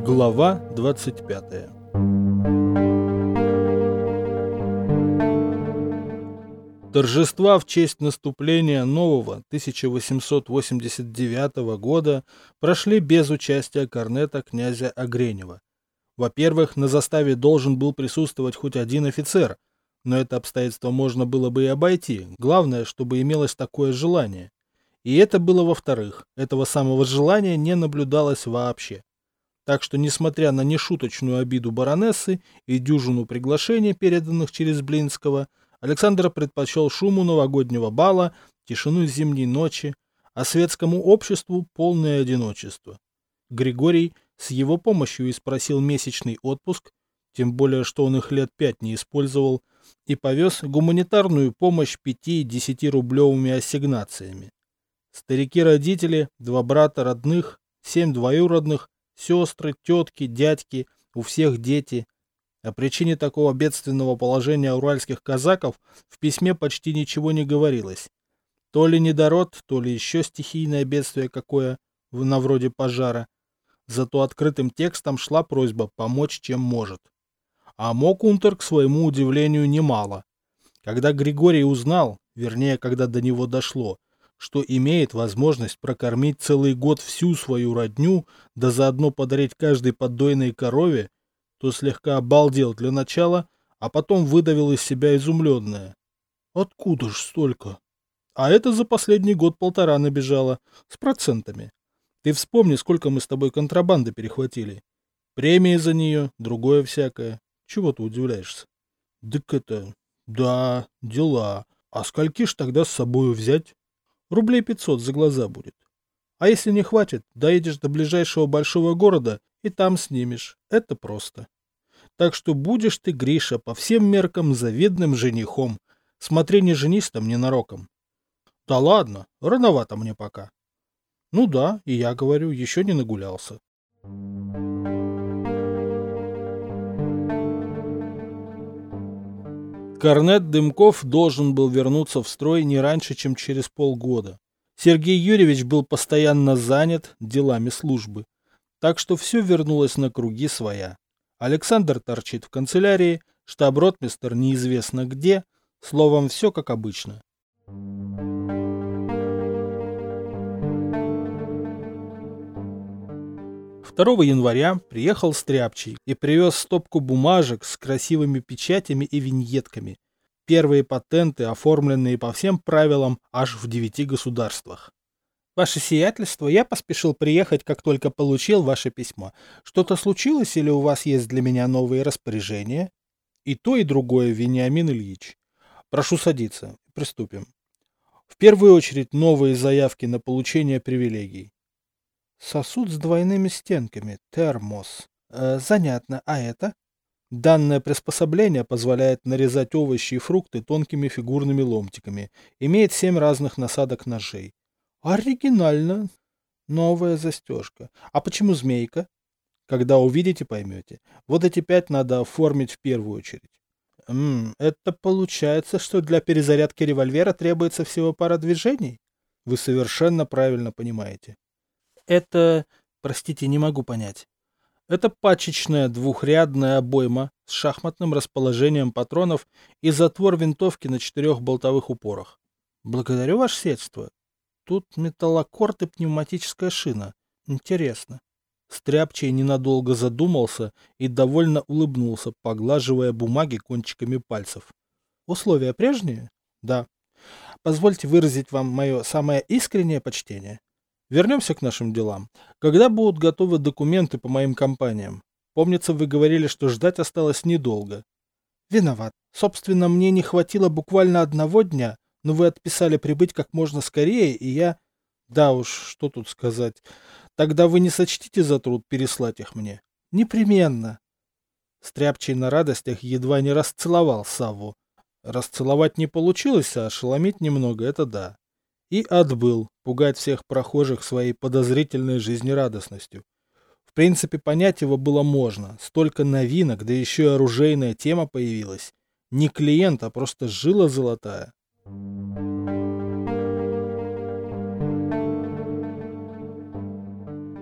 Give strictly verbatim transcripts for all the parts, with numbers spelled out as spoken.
Глава двадцать пятая. Торжества в честь наступления нового тысяча восемьсот восемьдесят девятого года прошли без участия корнета князя Огренева. Во-первых, на заставе должен был присутствовать хоть один офицер, но это обстоятельство можно было бы и обойти, главное, чтобы имелось такое желание. И это было во-вторых, этого самого желания не наблюдалось вообще. Так что, несмотря на нешуточную обиду баронессы и дюжину приглашений, переданных через Блинского, Александр предпочел шуму новогоднего бала, тишину зимней ночи, а светскому обществу полное одиночество. Григорий с его помощью и спросил месячный отпуск, тем более, что он их лет пять не использовал, и повез гуманитарную помощь пяти-десятирублевыми ассигнациями. Старики-родители, два брата родных, семь двоюродных, сестры, тетки, дядьки, у всех дети. О причине такого бедственного положения уральских казаков в письме почти ничего не говорилось. То ли недород, то ли еще стихийное бедствие какое, на вроде пожара. Зато открытым текстом шла просьба помочь, чем может. А мог Унтер, к своему удивлению, немало. Когда Григорий узнал, вернее, когда до него дошло, что имеет возможность прокормить целый год всю свою родню, да заодно подарить каждой поддойной корове, то слегка обалдел для начала, а потом выдавил из себя изумленное. Откуда ж столько? А это за последний год-полтора набежало, с процентами. Ты вспомни, сколько мы с тобой контрабанды перехватили. Премии за нее, другое всякое. Чего ты удивляешься? Дык это... Да, дела. А скольки ж тогда с собою взять? Рублей пятьсот за глаза будет. А если не хватит, доедешь до ближайшего большого города и там снимешь. Это просто. Так что будешь ты, Гриша, по всем меркам завидным женихом. Смотри, не женись там ненароком. Да ладно, рановато мне пока. Ну да, и я говорю, еще не нагулялся. Корнет Дымков должен был вернуться в строй не раньше, чем через полгода. Сергей Юрьевич был постоянно занят делами службы, так что все вернулось на круги своя. Александр торчит в канцелярии, штаб-ротмистр неизвестно где, словом, все как обычно. второго января приехал Стряпчий и привез стопку бумажек с красивыми печатями и виньетками. Первые патенты, оформленные по всем правилам аж в девяти государствах. Ваше сиятельство, я поспешил приехать, как только получил ваше письмо. Что-то случилось или у вас есть для меня новые распоряжения? И то, и другое, Вениамин Ильич. Прошу садиться. Приступим. В первую очередь новые заявки на получение привилегий. Сосуд с двойными стенками. Термос. Э, занятно. А это? Данное приспособление позволяет нарезать овощи и фрукты тонкими фигурными ломтиками. Имеет семь разных насадок ножей. Оригинально. Новая застежка. А почему змейка? Когда увидите, поймете. Вот эти пять надо оформить в первую очередь. М-м, это получается, что для перезарядки револьвера требуется всего пара движений? Вы совершенно правильно понимаете. Это, простите, не могу понять. Это пачечная двухрядная обойма с шахматным расположением патронов и затвор винтовки на четырех болтовых упорах. Благодарю ваше сиятельство. Тут металлокорд и пневматическая шина. Интересно. Стряпчий ненадолго задумался и довольно улыбнулся, поглаживая бумаги кончиками пальцев. Условия прежние? Да. Позвольте выразить вам мое самое искреннее почтение. Вернемся к нашим делам. Когда будут готовы документы по моим компаниям? Помнится, вы говорили, что ждать осталось недолго. Виноват. Собственно, мне не хватило буквально одного дня, но вы отписали прибыть как можно скорее, и я... Да уж, что тут сказать. Тогда вы не сочтите за труд переслать их мне? Непременно. Стряпчий на радостях едва не расцеловал Савву. Расцеловать не получилось, а ошеломить немного — это да. И отбыл, пугать всех прохожих своей подозрительной жизнерадостностью. В принципе, понять его было можно. Столько новинок, да еще и оружейная тема появилась. Не клиент, а просто жила золотая.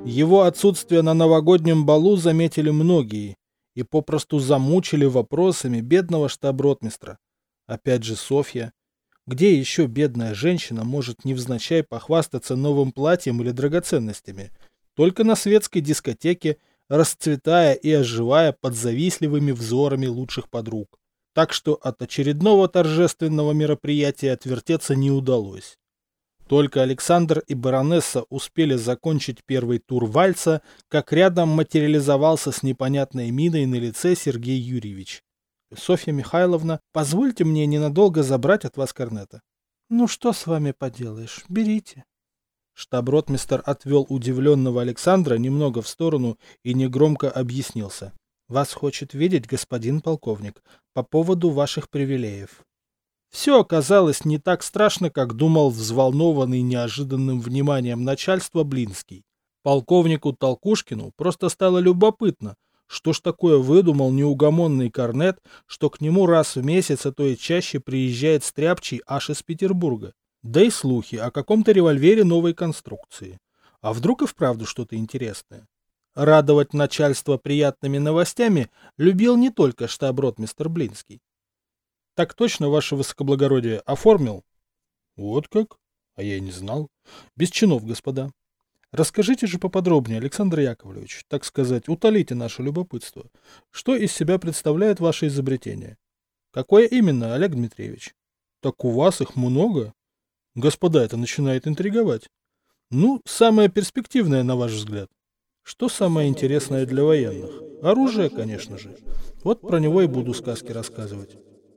Его отсутствие на новогоднем балу заметили многие и попросту замучили вопросами бедного штаб-ротмистра. Опять же Софья. Где еще бедная женщина может невзначай похвастаться новым платьем или драгоценностями? Только на светской дискотеке, расцветая и оживая под завистливыми взорами лучших подруг. Так что от очередного торжественного мероприятия отвертеться не удалось. Только Александр и баронесса успели закончить первый тур вальса, как рядом материализовался с непонятной миной на лице Сергей Юрьевич. «Софья Михайловна, позвольте мне ненадолго забрать от вас корнета». «Ну что с вами поделаешь, берите». Штаб-ротмистр отвел удивленного Александра немного в сторону и негромко объяснился. «Вас хочет видеть господин полковник по поводу ваших привилеев». Все оказалось не так страшно, как думал взволнованный неожиданным вниманием начальства Блинский. Полковнику Толкушкину просто стало любопытно, что ж такое выдумал неугомонный корнет, что к нему раз в месяц, а то и чаще приезжает стряпчий аж из Петербурга. Да и слухи о каком-то револьвере новой конструкции. А вдруг и вправду что-то интересное? Радовать начальство приятными новостями любил не только штаб-ротмистр Блинский. Так точно, ваше высокоблагородие, оформил? Вот как? А я и не знал. Без чинов, господа. Расскажите же поподробнее, Александр Яковлевич, так сказать, утолите наше любопытство. Что из себя представляет ваше изобретение? Какое именно, Олег Дмитриевич? Так у вас их много? Господа, это начинает интриговать. Ну, самое перспективное, на ваш взгляд. Что самое интересное для военных? Оружие, конечно же. Вот про него и буду сказки рассказывать.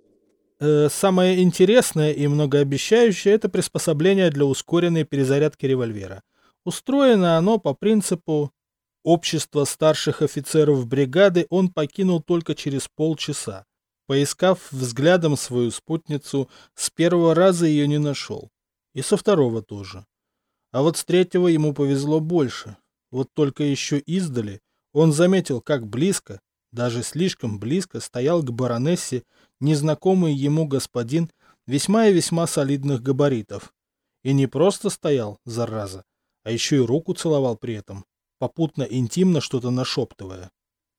Э, самое интересное и многообещающее – это приспособление для ускоренной перезарядки револьвера. Устроено оно по принципу общества старших офицеров бригады он покинул только через полчаса. Поискав взглядом свою спутницу, с первого раза ее не нашел. И со второго тоже. А вот с третьего ему повезло больше. Вот только еще издали он заметил, как близко, даже слишком близко, стоял к баронессе незнакомый ему господин весьма и весьма солидных габаритов. И не просто стоял, зараза, а еще и руку целовал при этом, попутно интимно что-то нашептывая.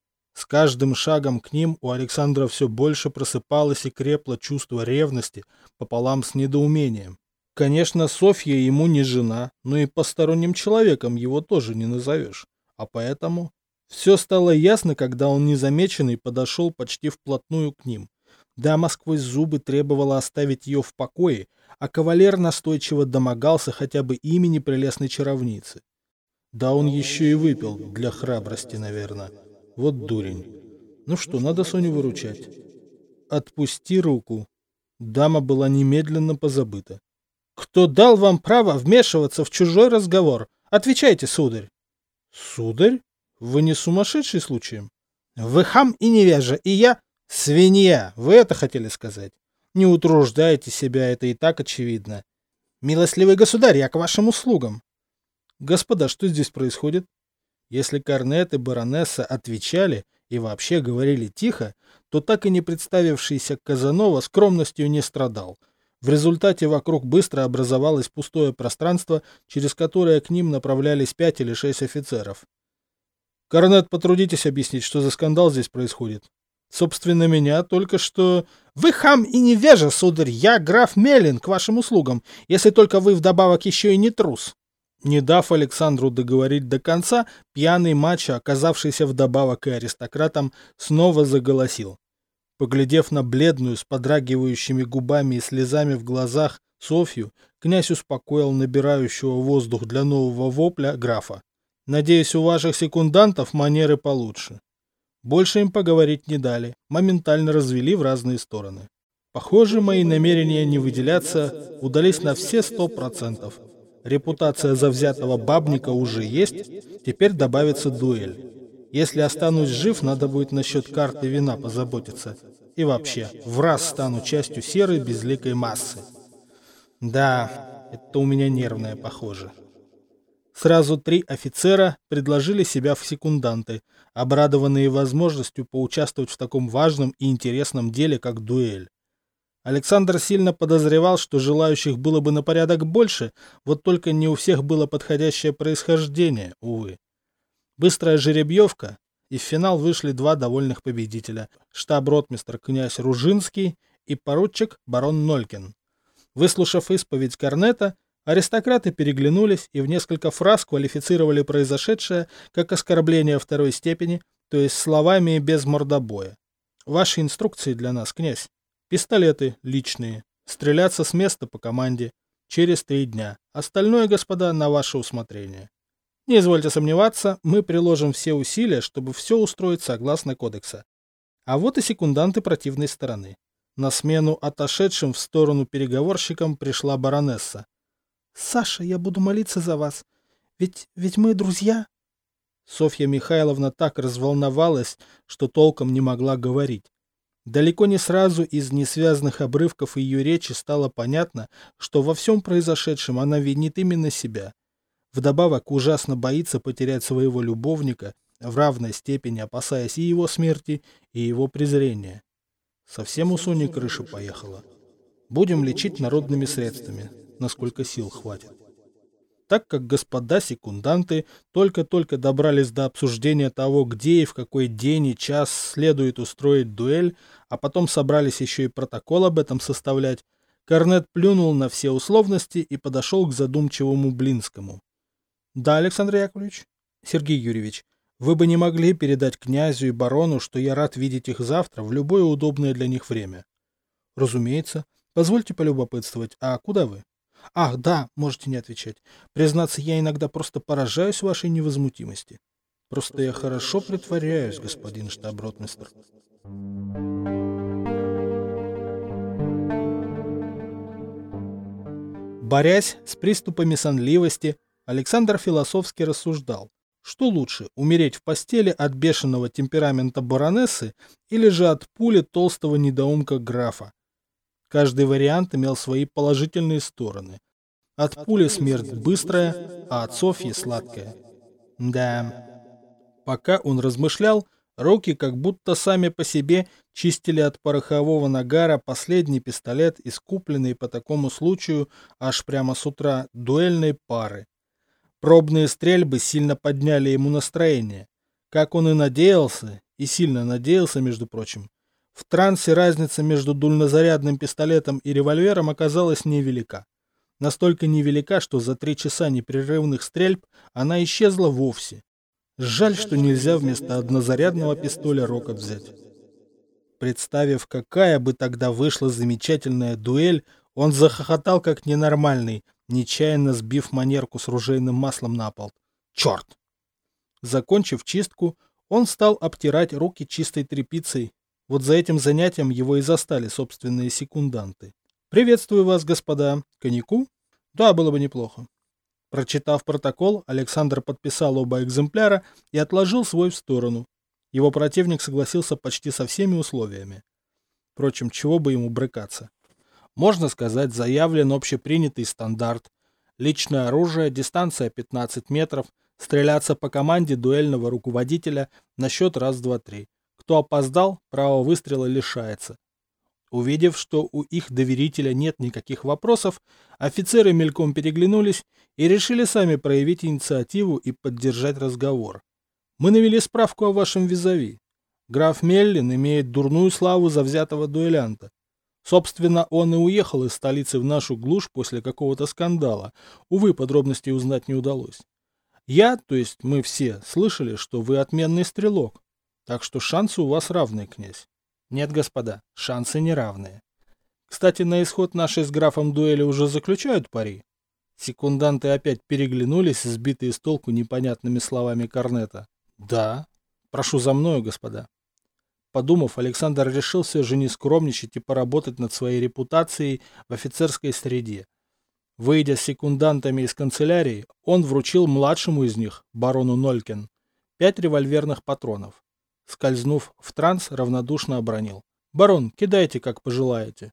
С каждым шагом к ним у Александра все больше просыпалось и крепло чувство ревности пополам с недоумением. Конечно, Софья ему не жена, но и посторонним человеком его тоже не назовешь. А поэтому все стало ясно, когда он незамеченный подошел почти вплотную к ним. Дама сквозь зубы требовала оставить ее в покое, а кавалер настойчиво домогался хотя бы имени прелестной чаровницы. Да он еще и выпил, для храбрости, наверное. Вот дурень. Ну что, надо Соню выручать. Отпусти руку. Дама была немедленно позабыта. Кто дал вам право вмешиваться в чужой разговор? Отвечайте, сударь. Сударь? Вы не сумасшедший случаем? Вы хам и невежа, и я свинья. Вы это хотели сказать? Не утруждайте себя, это и так очевидно. Милостливый государь, я к вашим услугам. Господа, что здесь происходит? Если корнет и баронесса отвечали и вообще говорили тихо, то так и не представившийся Казанова скромностью не страдал. В результате вокруг быстро образовалось пустое пространство, через которое к ним направлялись пять или шесть офицеров. «Корнет, потрудитесь объяснить, что за скандал здесь происходит. Собственно, меня только что...» «Вы хам и невежа, сударь, я граф Меллин, к вашим услугам, если только вы вдобавок еще и не трус». Не дав Александру договорить до конца, пьяный мачо, оказавшийся вдобавок и аристократом, снова заголосил. Поглядев на бледную, с подрагивающими губами и слезами в глазах Софью, князь успокоил набирающего воздух для нового вопля графа. «Надеюсь, у ваших секундантов манеры получше». Больше им поговорить не дали, моментально развели в разные стороны. Похоже, мои намерения не выделяться удались на все сто процентов. Репутация завзятого бабника уже есть, теперь добавится дуэль. Если останусь жив, надо будет насчет карты вина позаботиться. И вообще, в раз стану частью серой безликой массы. Да, это у меня нервное, похоже. Сразу три офицера предложили себя в секунданты, обрадованные возможностью поучаствовать в таком важном и интересном деле, как дуэль. Александр сильно подозревал, что желающих было бы на порядок больше, вот только не у всех было подходящее происхождение, увы. Быстрая жеребьевка, и в финал вышли два довольных победителя. Штаб-ротмистр князь Ружинский и поручик барон Нолькин. Выслушав исповедь корнета, аристократы переглянулись и в несколько фраз квалифицировали произошедшее как оскорбление второй степени, то есть словами без мордобоя. Ваши инструкции для нас, князь. Пистолеты личные. Стреляться с места по команде. Через три дня. Остальное, господа, на ваше усмотрение. Не извольте сомневаться, мы приложим все усилия, чтобы все устроить согласно кодекса. А вот и секунданты противной стороны. На смену отошедшим в сторону переговорщикам пришла баронесса. «Саша, я буду молиться за вас. Ведь, ведь мы друзья». Софья Михайловна так разволновалась, что толком не могла говорить. Далеко не сразу из несвязанных обрывков ее речи стало понятно, что во всем произошедшем она винит именно себя. Вдобавок ужасно боится потерять своего любовника, в равной степени опасаясь и его смерти, и его презрения. Совсем у Сони крыша поехала. Будем лечить народными средствами, насколько сил хватит. Так как господа секунданты только-только добрались до обсуждения того, где и в какой день и час следует устроить дуэль, а потом собрались еще и протокол об этом составлять, корнет плюнул на все условности и подошел к задумчивому Блинскому. «Да, Александр Яковлевич? Сергей Юрьевич, вы бы не могли передать князю и барону, что я рад видеть их завтра в любое удобное для них время?» «Разумеется. Позвольте полюбопытствовать. А куда вы?» «Ах, да, можете не отвечать. Признаться, я иногда просто поражаюсь вашей невозмутимости. Просто я хорошо притворяюсь, господин штаб-ротмистр». Борясь с приступами сонливости, Александр философски рассуждал, что лучше, умереть в постели от бешеного темперамента баронессы или же от пули толстого недоумка графа. Каждый вариант имел свои положительные стороны. От пули смерть быстрая, а от Софьи сладкая. Да. Пока он размышлял, руки как будто сами по себе чистили от порохового нагара последний пистолет из купленной по такому случаю аж прямо с утра дуэльной пары. Пробные стрельбы сильно подняли ему настроение. Как он и надеялся, и сильно надеялся, между прочим, в трансе разница между дульнозарядным пистолетом и револьвером оказалась невелика. Настолько невелика, что за три часа непрерывных стрельб она исчезла вовсе. Жаль, что нельзя вместо однозарядного пистоля рокот взять. Представив, какая бы тогда вышла замечательная дуэль, он захохотал как ненормальный, нечаянно сбив манерку с ружейным маслом на пол. Черт! Закончив чистку, он стал обтирать руки чистой тряпицей. Вот за этим занятием его и застали собственные секунданты. «Приветствую вас, господа. Коньяку?» «Да, было бы неплохо». Прочитав протокол, Александр подписал оба экземпляра и отложил свой в сторону. Его противник согласился почти со всеми условиями. Впрочем, чего бы ему брыкаться? Можно сказать, заявлен общепринятый стандарт. Личное оружие, дистанция пятнадцать метров, стреляться по команде дуэльного руководителя на счет раз-два-три. Кто опоздал, право выстрела лишается. Увидев, что у их доверителя нет никаких вопросов, офицеры мельком переглянулись и решили сами проявить инициативу и поддержать разговор. «Мы навели справку о вашем визави. Граф Меллин имеет дурную славу завзятого дуэлянта. Собственно, он и уехал из столицы в нашу глушь после какого-то скандала. Увы, подробностей узнать не удалось. Я, то есть мы все, слышали, что вы отменный стрелок. Так что шансы у вас равные, князь». «Нет, господа, шансы неравные. Кстати, на исход нашей с графом дуэли уже заключают пари?» Секунданты опять переглянулись, сбитые с толку непонятными словами корнета. «Да. Прошу за мною, господа». Подумав, Александр решил все же не скромничать и поработать над своей репутацией в офицерской среде. Выйдя с секундантами из канцелярии, он вручил младшему из них, барону Нолькин, пять револьверных патронов. Скользнув в транс, равнодушно обронил: «Барон, кидайте, как пожелаете».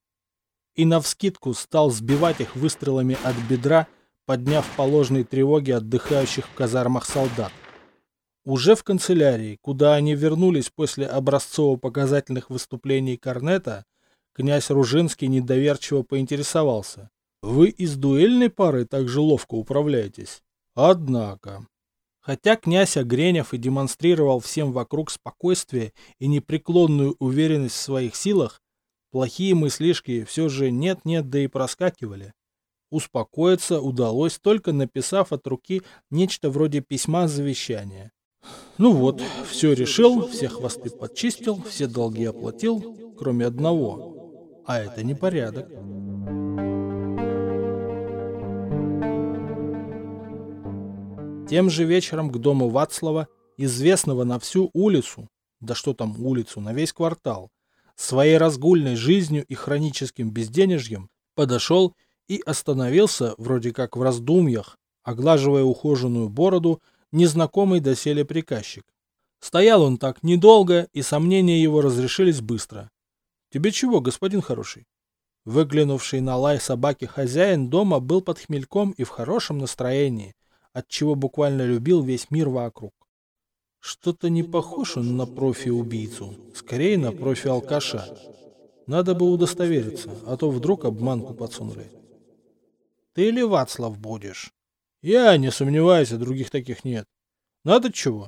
И навскидку стал сбивать их выстрелами от бедра, подняв по ложной тревоге отдыхающих в казармах солдат. Уже в канцелярии, куда они вернулись после образцово-показательных выступлений корнета, князь Ружинский недоверчиво поинтересовался: «Вы из дуэльной пары так же ловко управляетесь?» «Однако...» Хотя князь Огренев и демонстрировал всем вокруг спокойствие и непреклонную уверенность в своих силах, плохие мыслишки все же нет-нет, да и проскакивали. Успокоиться удалось, только написав от руки нечто вроде письма завещания. Ну вот, все решил, все хвосты подчистил, все долги оплатил, кроме одного. А это не порядок. Тем же вечером к дому Вацлава, известного на всю улицу, да что там улицу, на весь квартал, своей разгульной жизнью и хроническим безденежьем, подошел и остановился, вроде как в раздумьях, оглаживая ухоженную бороду, незнакомый доселе приказчик. Стоял он так недолго, и сомнения его разрешились быстро. «Тебе чего, господин хороший?» Выглянувший на лай собаки хозяин дома был под хмельком и в хорошем настроении, отчего буквально любил весь мир вокруг. Что-то не похож он на профи-убийцу, скорее на профи-алкаша. Надо бы удостовериться, а то вдруг обманку подсунули. Ты ли Вацлав будешь? Я не сомневаюсь, других таких нет. Надо чего?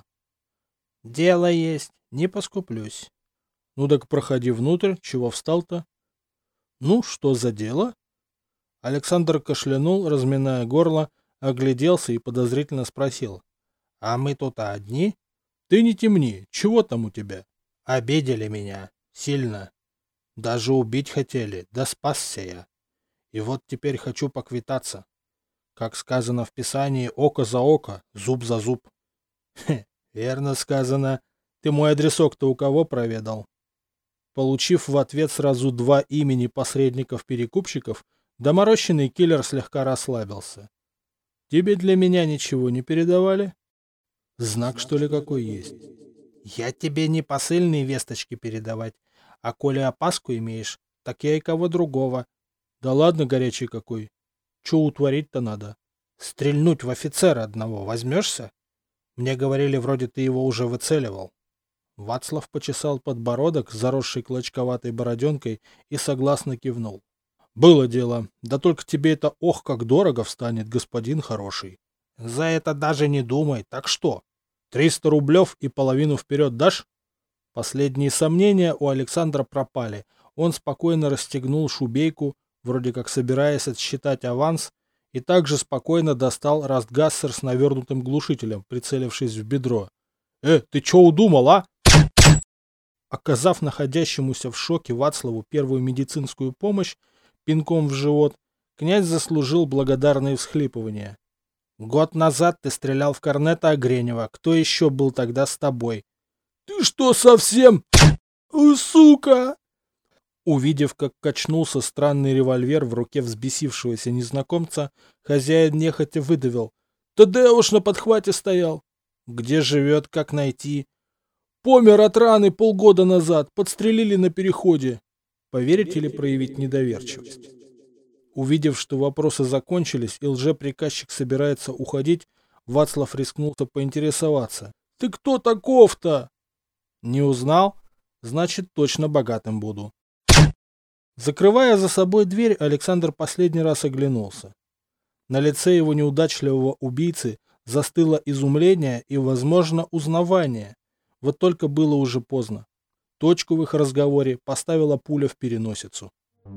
Дело есть, не поскуплюсь. Ну так проходи внутрь, чего встал-то? Ну, что за дело? Александр кашлянул, разминая горло, огляделся и подозрительно спросил. А мы тут одни? Ты не темни, чего там у тебя? Обидели меня. Сильно. Даже убить хотели, да спасся я. И вот теперь хочу поквитаться. Как сказано в Писании, око за око, зуб за зуб. Хе, верно сказано. Ты мой адресок-то у кого проведал? Получив в ответ сразу два имени посредников-перекупщиков, доморощенный киллер слегка расслабился. Тебе для меня ничего не передавали? Знак, что ли, какой есть? Я тебе не посыльные весточки передавать, а коли опаску имеешь, так я и кого другого. Да ладно, горячий какой. Че утворить-то надо? Стрельнуть в офицера одного возьмешься? Мне говорили, вроде ты его уже выцеливал. Вацлав почесал подбородок, заросший клочковатой бороденкой, и согласно кивнул. Было дело, да только тебе это ох как дорого встанет, господин хороший. За это даже не думай, так что? Триста рублев и половину вперед дашь? Последние сомнения у Александра пропали. Он спокойно расстегнул шубейку, вроде как собираясь отсчитать аванс, и также спокойно достал растгассер с навернутым глушителем, прицелившись в бедро. «Э, ты чё удумал, а?» Оказав находящемуся в шоке Вацлаву первую медицинскую помощь пинком в живот, князь заслужил благодарные всхлипывания. «Год назад ты стрелял в корнета Огренева. Кто еще был тогда с тобой?» «Ты что, совсем? О, сука!» Увидев, как качнулся странный револьвер в руке взбесившегося незнакомца, хозяин нехотя выдавил. «Тадеуш на подхвате стоял». «Где живет, как найти?» «Помер от раны полгода назад, подстрелили на переходе». Поверить или проявить недоверчивость? Увидев, что вопросы закончились и лжеприказчик собирается уходить, Вацлав рискнулся поинтересоваться. «Ты кто таков-то?» «Не узнал? Значит, точно богатым буду». Закрывая за собой дверь, Александр последний раз оглянулся. На лице его неудачливого убийцы застыло изумление и, возможно, узнавание. Вот только было уже поздно. Точку в их разговоре поставила пуля в переносицу.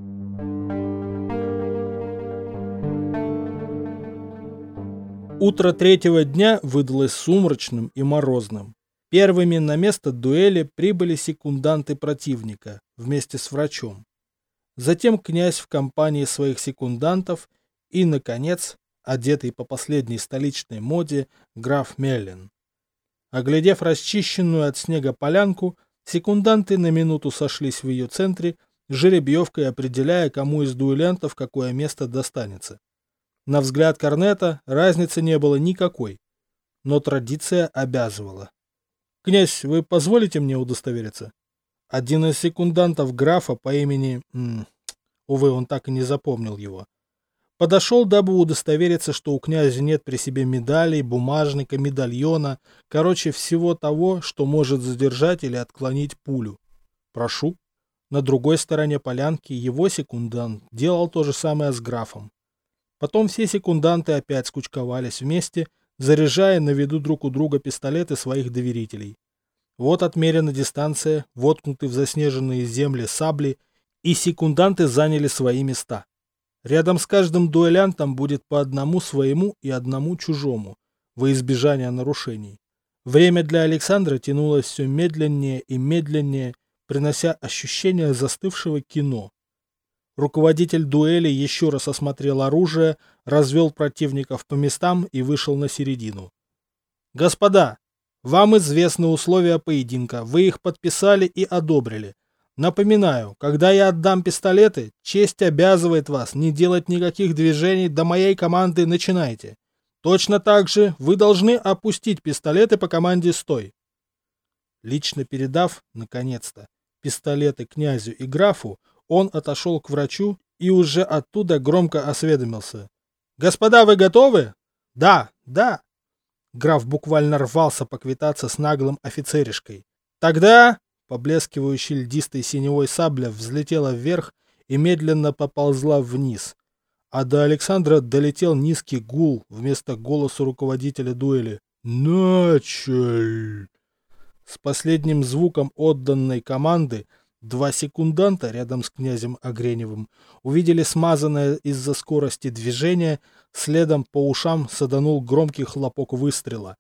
Утро третьего дня выдалось сумрачным и морозным. Первыми на место дуэли прибыли секунданты противника вместе с врачом. Затем князь в компании своих секундантов и, наконец, одетый по последней столичной моде, граф Меллин. Оглядев расчищенную от снега полянку, секунданты на минуту сошлись в ее центре, жеребьевкой определяя, кому из дуэлянтов какое место достанется. На взгляд корнета разницы не было никакой, но традиция обязывала. «Князь, вы позволите мне удостовериться?» Один из секундантов графа по имени... М, увы, он так и не запомнил его. Подошел, дабы удостовериться, что у князя нет при себе медалей, бумажника, медальона, короче, всего того, что может задержать или отклонить пулю. «Прошу». На другой стороне полянки его секундант делал то же самое с графом. Потом все секунданты опять скучковались вместе, заряжая на виду друг у друга пистолеты своих доверителей. Вот отмерена дистанция, воткнуты в заснеженные земли сабли, и секунданты заняли свои места. Рядом с каждым дуэлянтом будет по одному своему и одному чужому, во избежание нарушений. Время для Александра тянулось все медленнее и медленнее, принося ощущение застывшего кино. Руководитель дуэли еще раз осмотрел оружие, развел противников по местам и вышел на середину. «Господа, вам известны условия поединка, вы их подписали и одобрили. Напоминаю, когда я отдам пистолеты, честь обязывает вас не делать никаких движений до моей команды «начинайте». Точно так же вы должны опустить пистолеты по команде «стой». Лично передав, наконец-то, пистолеты князю и графу, он отошел к врачу и уже оттуда громко осведомился. «Господа, вы готовы?» «Да, да». Граф буквально рвался поквитаться с наглым офицеришкой. «Тогда...» Поблескивающая льдистой синевой сабля взлетела вверх и медленно поползла вниз. А до Александра долетел низкий гул вместо голоса руководителя дуэли. «Началь!» С последним звуком отданной команды два секунданта рядом с князем Огреневым увидели смазанное из-за скорости движение, следом по ушам саданул громкий хлопок выстрела.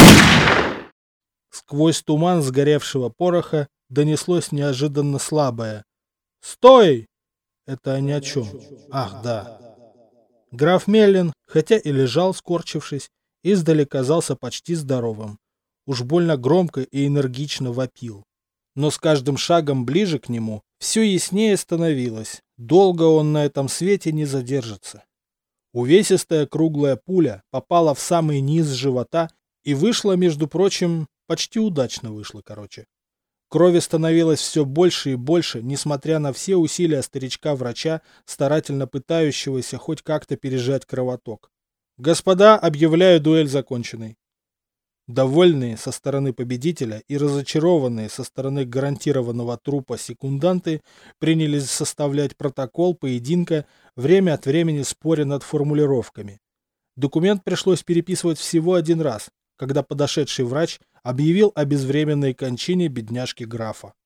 Сквозь туман сгоревшего пороха донеслось неожиданно слабое «Стой!» Это они о чем? Ах, да. Граф Меллин, хотя и лежал, скорчившись, издали казался почти здоровым. Уж больно громко и энергично вопил. Но с каждым шагом ближе к нему все яснее становилось. Долго он на этом свете не задержится. Увесистая круглая пуля попала в самый низ живота и вышла, между прочим, почти удачно вышла, короче. Крови становилось все больше и больше, несмотря на все усилия старичка-врача, старательно пытающегося хоть как-то пережать кровоток. «Господа, объявляю дуэль законченной». Довольные со стороны победителя и разочарованные со стороны гарантированного трупа секунданты принялись составлять протокол поединка, время от времени споря над формулировками. Документ пришлось переписывать всего один раз, когда подошедший врач объявил о безвременной кончине бедняжки графа.